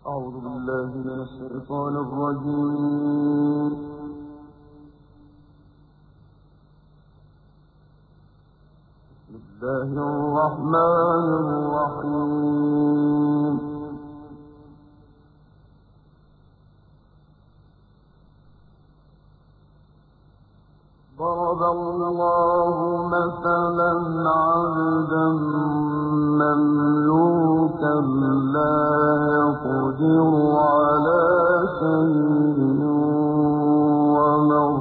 أعوذ بالله من الشيطان الرجيم. بسم الله الرحمن الرحيم. ضرب الله مثلا عبدا مملوكا لا يقدر على شيء ومن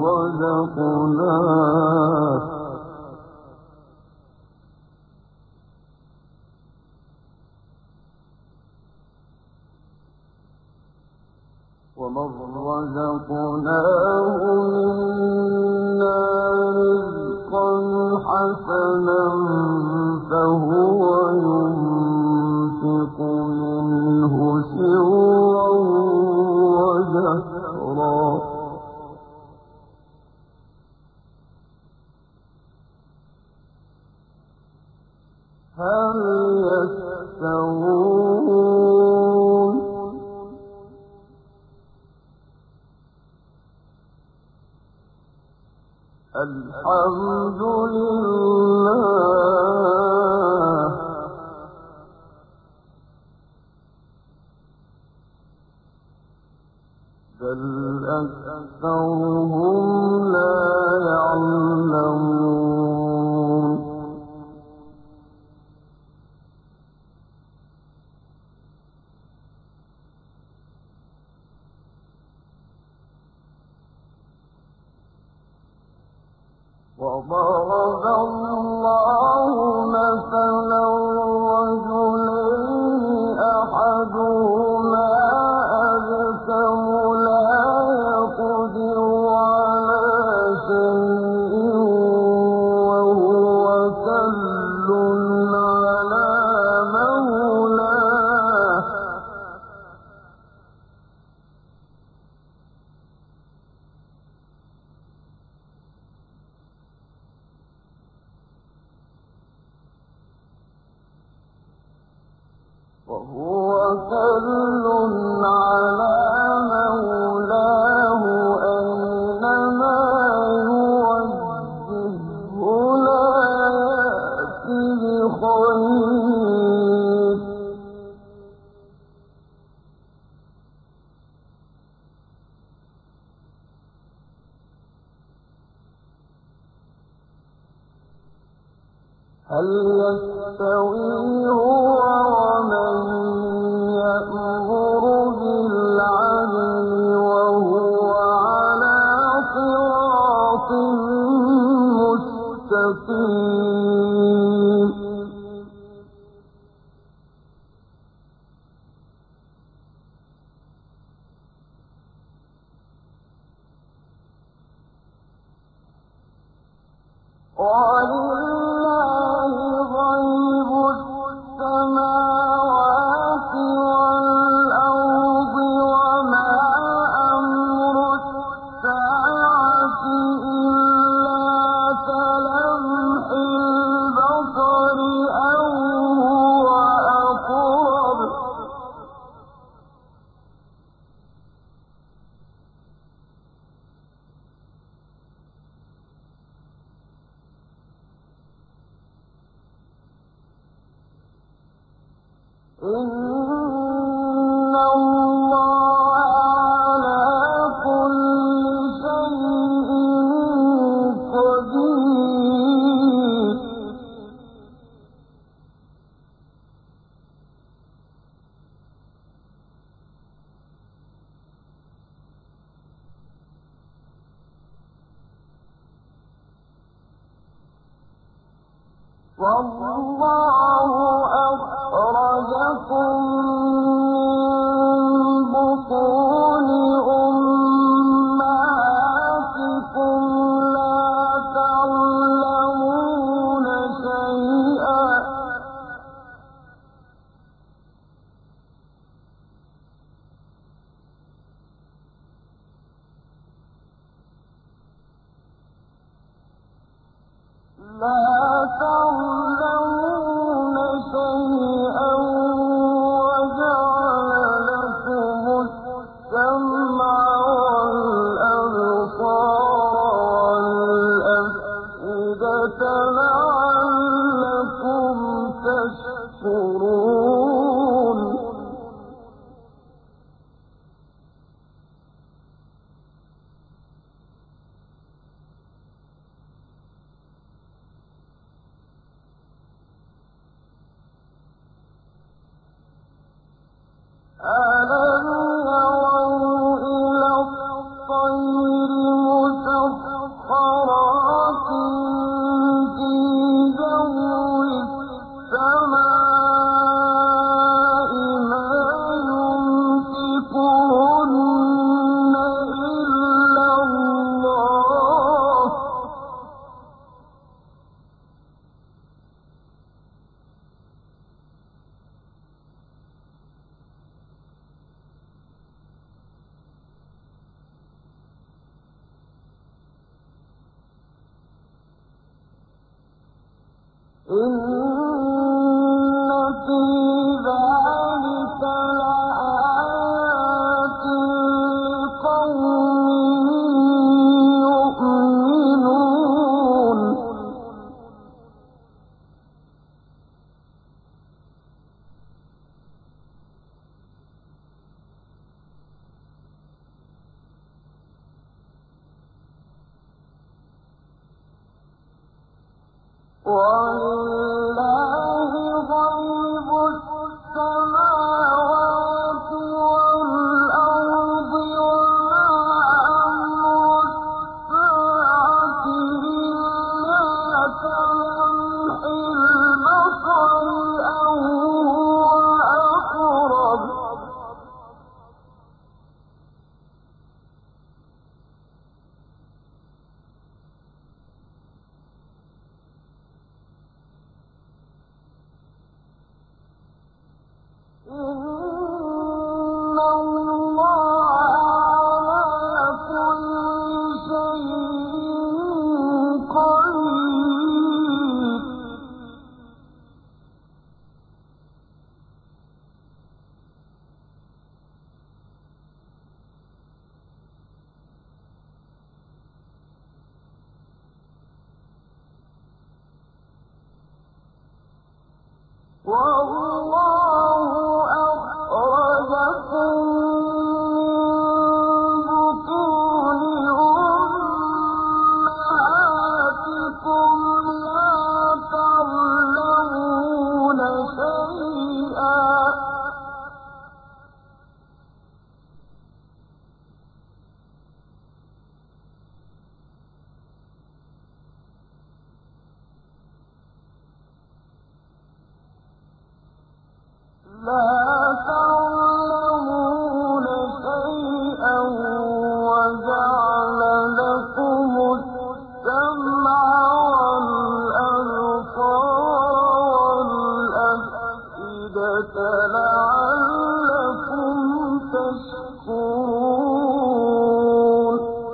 رزقناه منا رزقا حسنا فهو ينفق منه سرا وجهرا هل يستوون الحمد لله بل أكثرهم لا يعلمون وضرب الله مثلا رجلين أحدهما أبكم لا يقدر على شيء وهو كل على مولاه أينما يوجهه لا يأتي بخير هل يستوي هو ومن يأمر بالعدل وهو على صراط مستقيم ولله غيب السماوات والأرض وما أمر الساعة إلا كلمح البصر أو هو أقرب إن الله على كل شيء قدير والله أخرجكم من بطون أمهاتكم لا تعلمون شيئا لا تعلمون شيئا وجعل أَلَمْ يَرَوْا إِلَى الطَّيْرِ مُسَخَّرَاتٍ فِي جَوِّ السَّمَاءِ مَا يُمْسِكُهُنَّ إِلَّا اللَّهُ ۗ إِنَّ فِي ذَٰلِكَ لَآيَاتٍ لِّقَوْمٍ يُؤْمِنُونَ. وَلِلَّهِ غَيْبُ السَّمَاوَاتِ وَالْأَرْضِ وَمَا أَمْرُ السَّاعَةِ إِلَّا كَلَمْحِ الْبَصَرِ أَوْ هُوَ أَقْرَبُ ۚ إِنَّ اللَّهَ عَلَىٰ كُلِّ شَيْءٍ قَدِيرٌ. وَاللَّهُ أَخْرَجَكُم مِّن بُطُونِ أُمَّهَاتِكُمْ لَا تَعْلَمُونَ شَيْئًا ۚ وَجَعَلَ لَكُمُ السَّمْعَ وَالْأَبْصَارَ وَالْأَفْئِدَةَ لَعَلَّكُمْ تَشْكُرُونَ.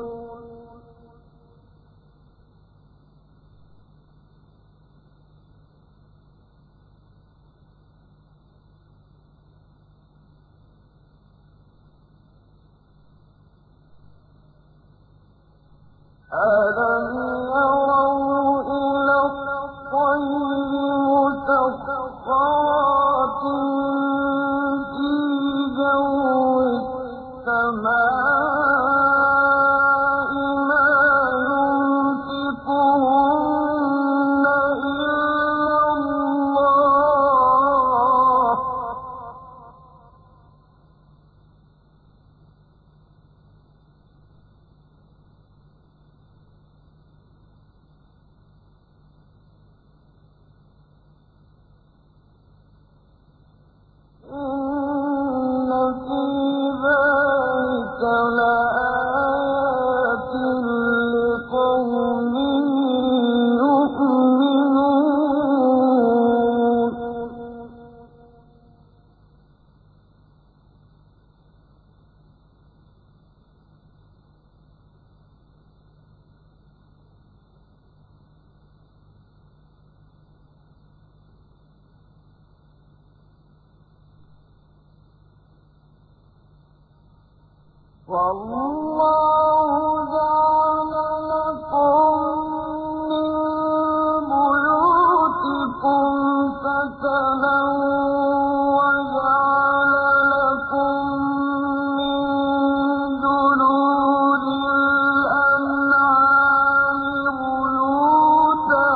أَلَمْ يَرَوْا إِلَى الطَّيْرِ مُسَخَّرَاتٍ فِي جَوِّ السَّمَاءِ مَا يُمْسِكُهُنَّ إِلَّا اللَّهُ ۗ إِنَّ فِي ذَٰلِكَ لَآيَاتٍ لِّقَوْمٍ يُؤْمِنُونَ. وَاللَّهُ جَعَلَ لَكُم مِّن بُيُوتِكُمْ سَكَنًا وَجَعَلَ لَكُم مِّن جُلُودِ الْأَنْعَامِ بُيُوتًا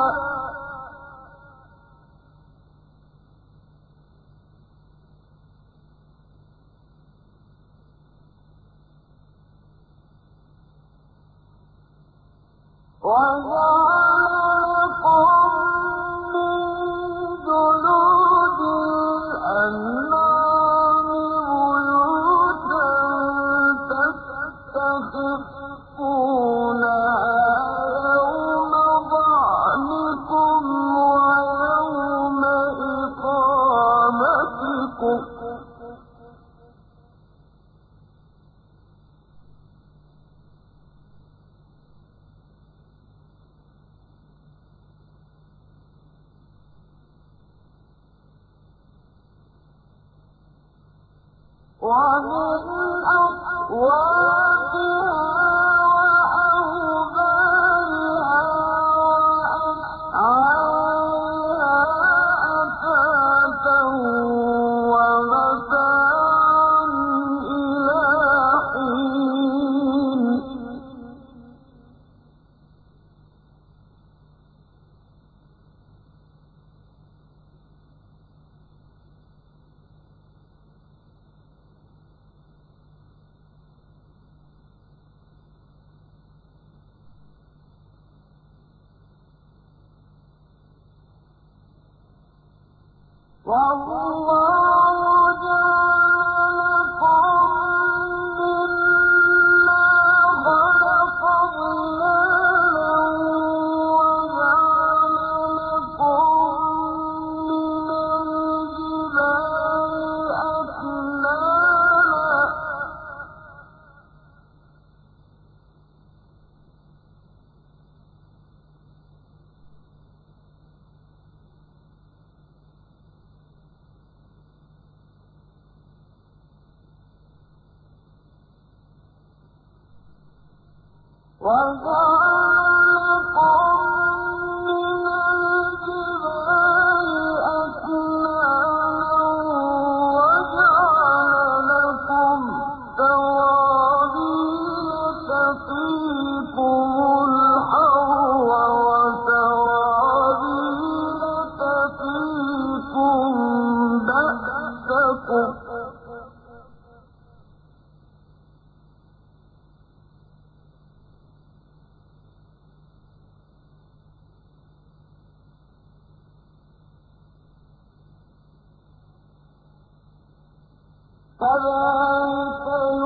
كذلك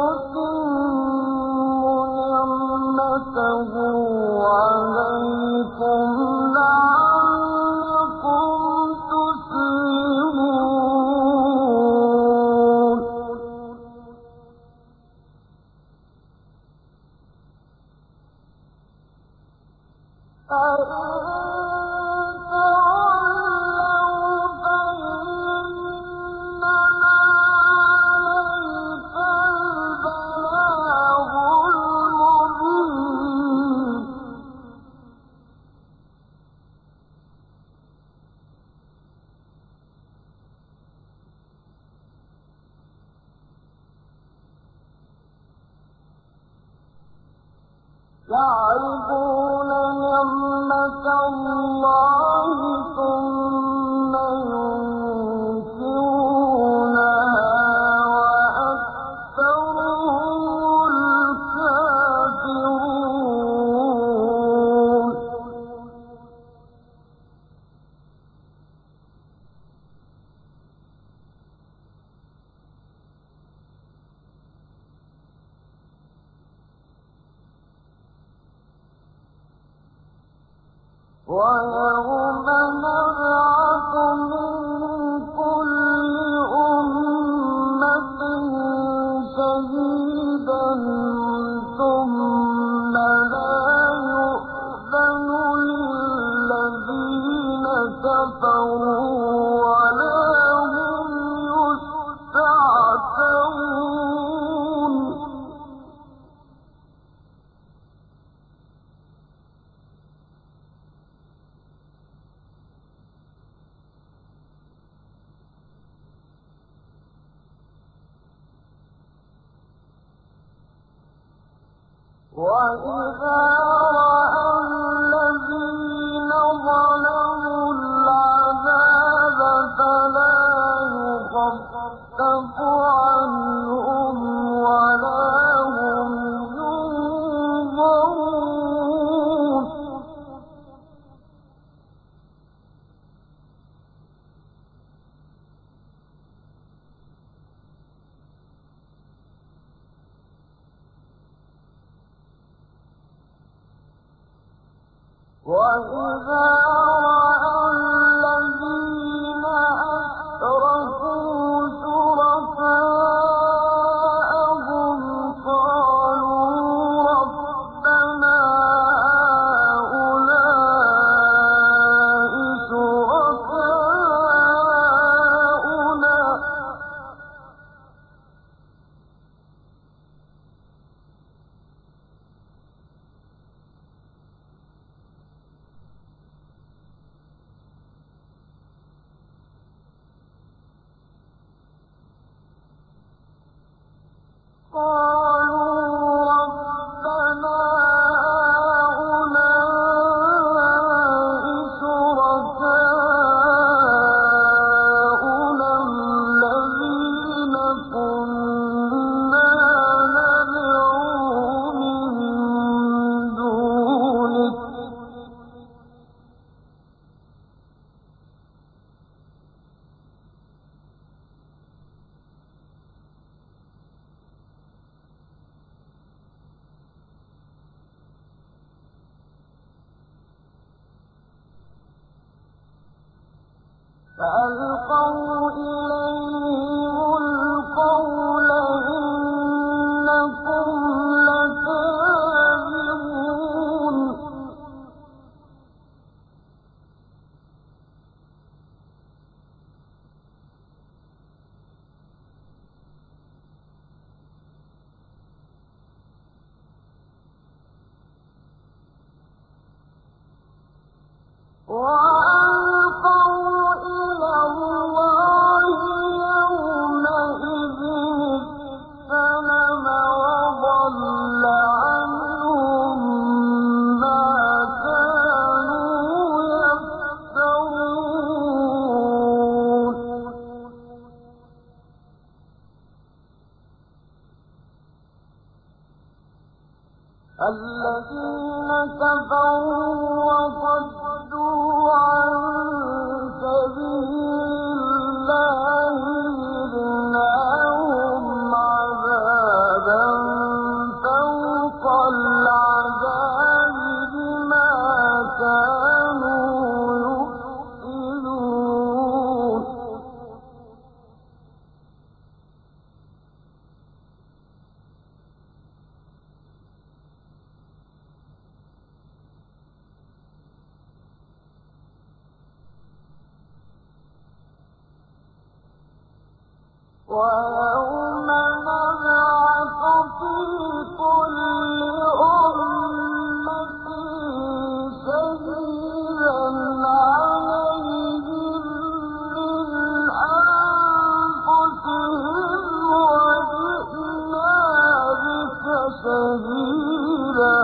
يتم نعمته عليكم لعلكم تسلمون. يعرفون نعمة الله ثم ينكرونها وأكثرهم الكافرون. ويوم نبعث من كل أمة شهيدا ثم لا يؤذن للذين كفروا ولا هم يستعتبون. وَإِذَا رَأَى الَّذِينَ ظَلَمُوا الْعَذَابَ فَلَا يُخَفَّفُ عَنْهُمْ وَلَا هُمْ يُنظَرُونَ. وَإِذَا رَأَى الَّذِينَ أَشْرَكُوا شُرَكَاءَهُمْ قَالُوا رَبَّنَا هَٰؤُلَاءِ شُرَكَاؤُنَا الَّذِينَ كُنَّا نَدْعُو مِن دُونِكَ ۖ فَأَلْقَوْا إِلَيْهِمُ الْقَوْلَ إِنَّكُمْ لَكَاذِبُونَ وَأَلْقَوْا إِلَى اللَّهِ يَوْمَئِذٍ السَّلَمَ وَضَلَّ عَنْهُم مَّا كَانُوا يَفْتَرُونَ الَّذِينَ كَفَرُوا وَصَدُّوا عَن سَبِيلِ اللَّهِ زِدْنَاهُمْ عَذَابًا فَوْقَ الْعَذَابِ بِمَا كَانُوا يُفْسِدُونَ وَيَوْمَ نَبْعَثُ فِي كُلِّ أُمَّةٍ شَهِيدًا عَلَيْهِم مِّنْ أَنفُسِهِمْ وَجِئْنَا بِكَ شَهِيدًا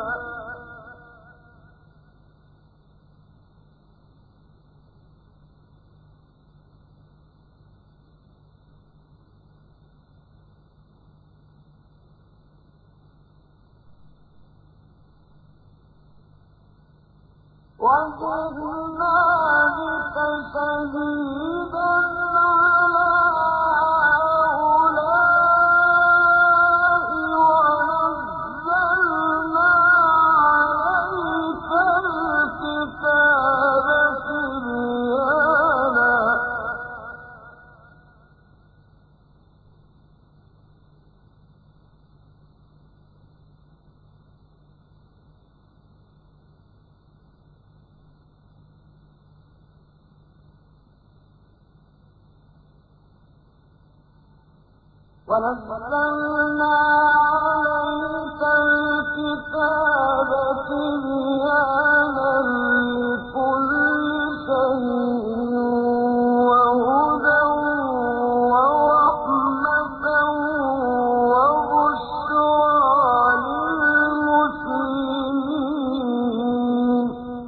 وَجِئْنَا بِكَ شَهِيدًا عَلَىٰ هَٰؤُلَاءِ وَنَزَّلْنَا عَلَيْكَ الْكِتَابَ تِبْيَانًا وَنَزَّلْنَا عَلَيْكَ الْكِتَابَ تِبْيَانًا لِّكُلِّ شَيْءٍ وَهُدًى وَرَحْمَةً وَبُشْرَىٰ لِلْمُسْلِمِينَ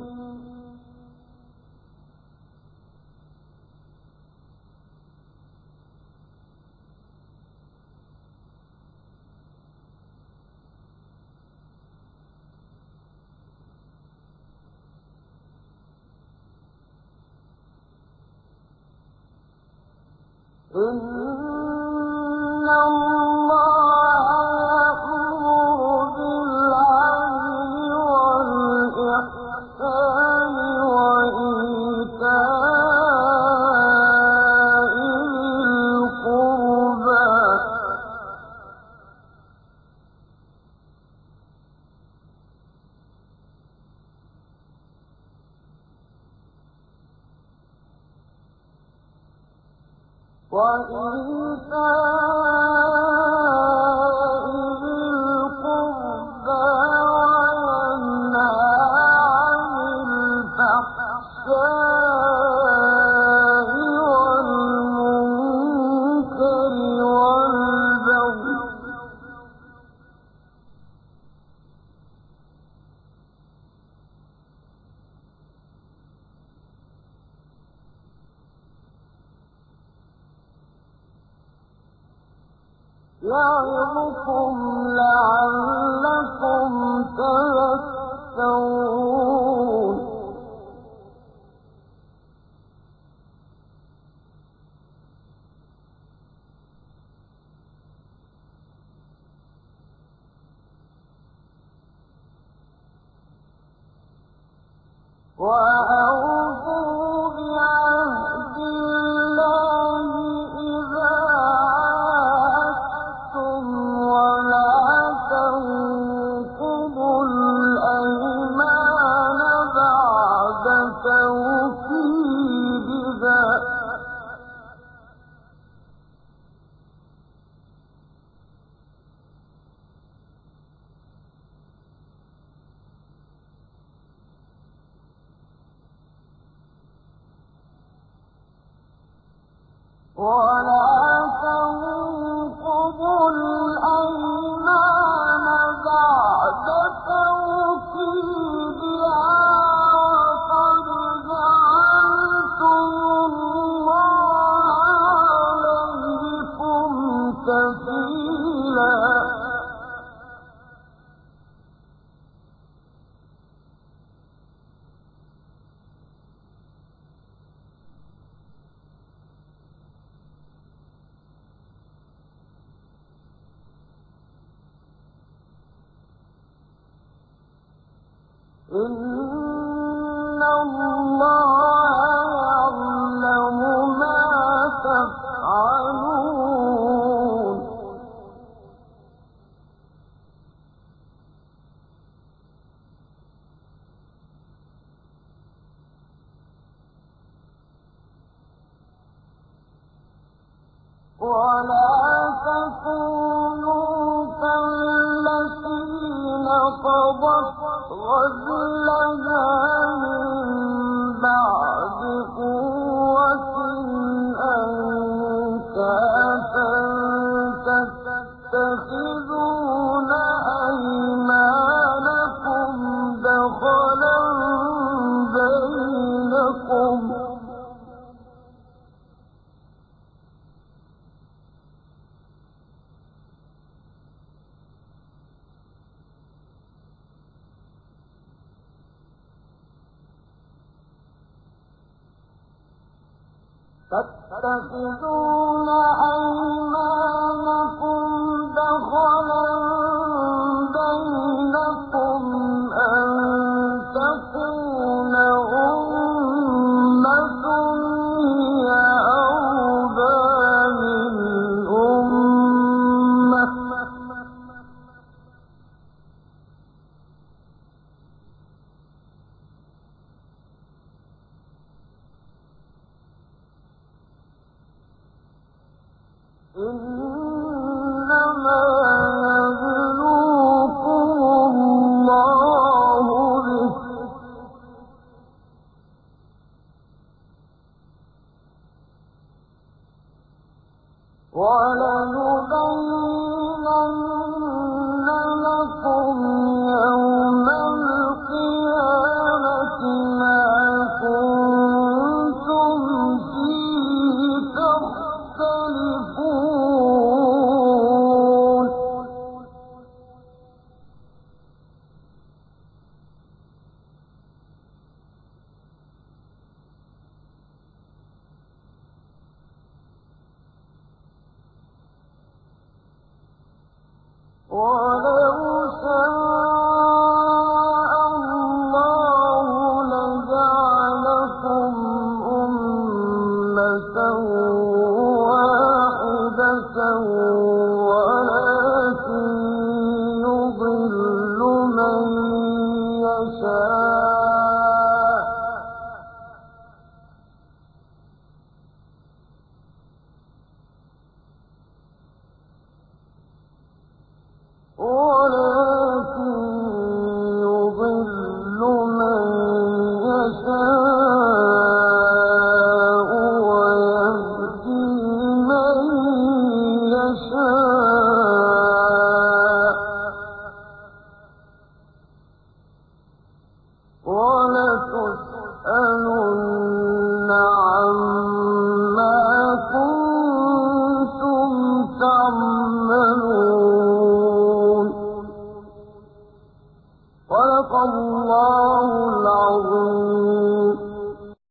إِنَّ اللَّهَ يَأْمُرُ بِالْعَدْلِ وَالْإِحْسَانِ وَإِيتَاءِ ذِي الْقُرْبَىٰ وَيَنْهَىٰ عَنِ الْفَحْشَاءِ وَالْمُنكَرِ وَالْبَغْيِ ۚ يَعِظُكُمْ لَعَلَّكُمْ تَذَكَّرُونَ. وَأَوْفُوا بِعَهْدِ اللَّهِ إِذَا عَاهَدتُّمْ ۖ وَلَا تَنقُضُوا الْأَيْمَانَ بَعْدَ تَوْكِيدِهَا ۚ وَقَدْ جَعَلْتُمُ اللَّهَ عَلَيْكُمْ كَفِيلًا. إِنَّ اللَّهَ يَعْلَمُ مَا تَفْعَلُونَ. وَلَا تَكُونُوا كَالَّتِي نَقَضَتْ غَزْلَهَا مِن بَعْدِ قُوَّةٍ أَنكَاثًا تَتَّخِذُونَ أَيْمَانَكُمْ دَخَلًا بَيْنَكُمْ ۖ تَتَّخِذُونَ أَيْمَانَكُمْ دَخَلًا بَيْنَكُمْ أَن تَكُونَ أُمَّةٌ هِيَ أَرْبَىٰ مِنْ أُمَّةٍ ۚ إِنَّمَا يَبْلُوكُمُ اللَّهُ بِهِ ۚ وَلَيُبَيِّنَنَّ لَكُمْ يَوْمَ الْقِيَامَةِ مَا كُنتُمْ فِيهِ تَخْتَلِفُونَ. وَلَا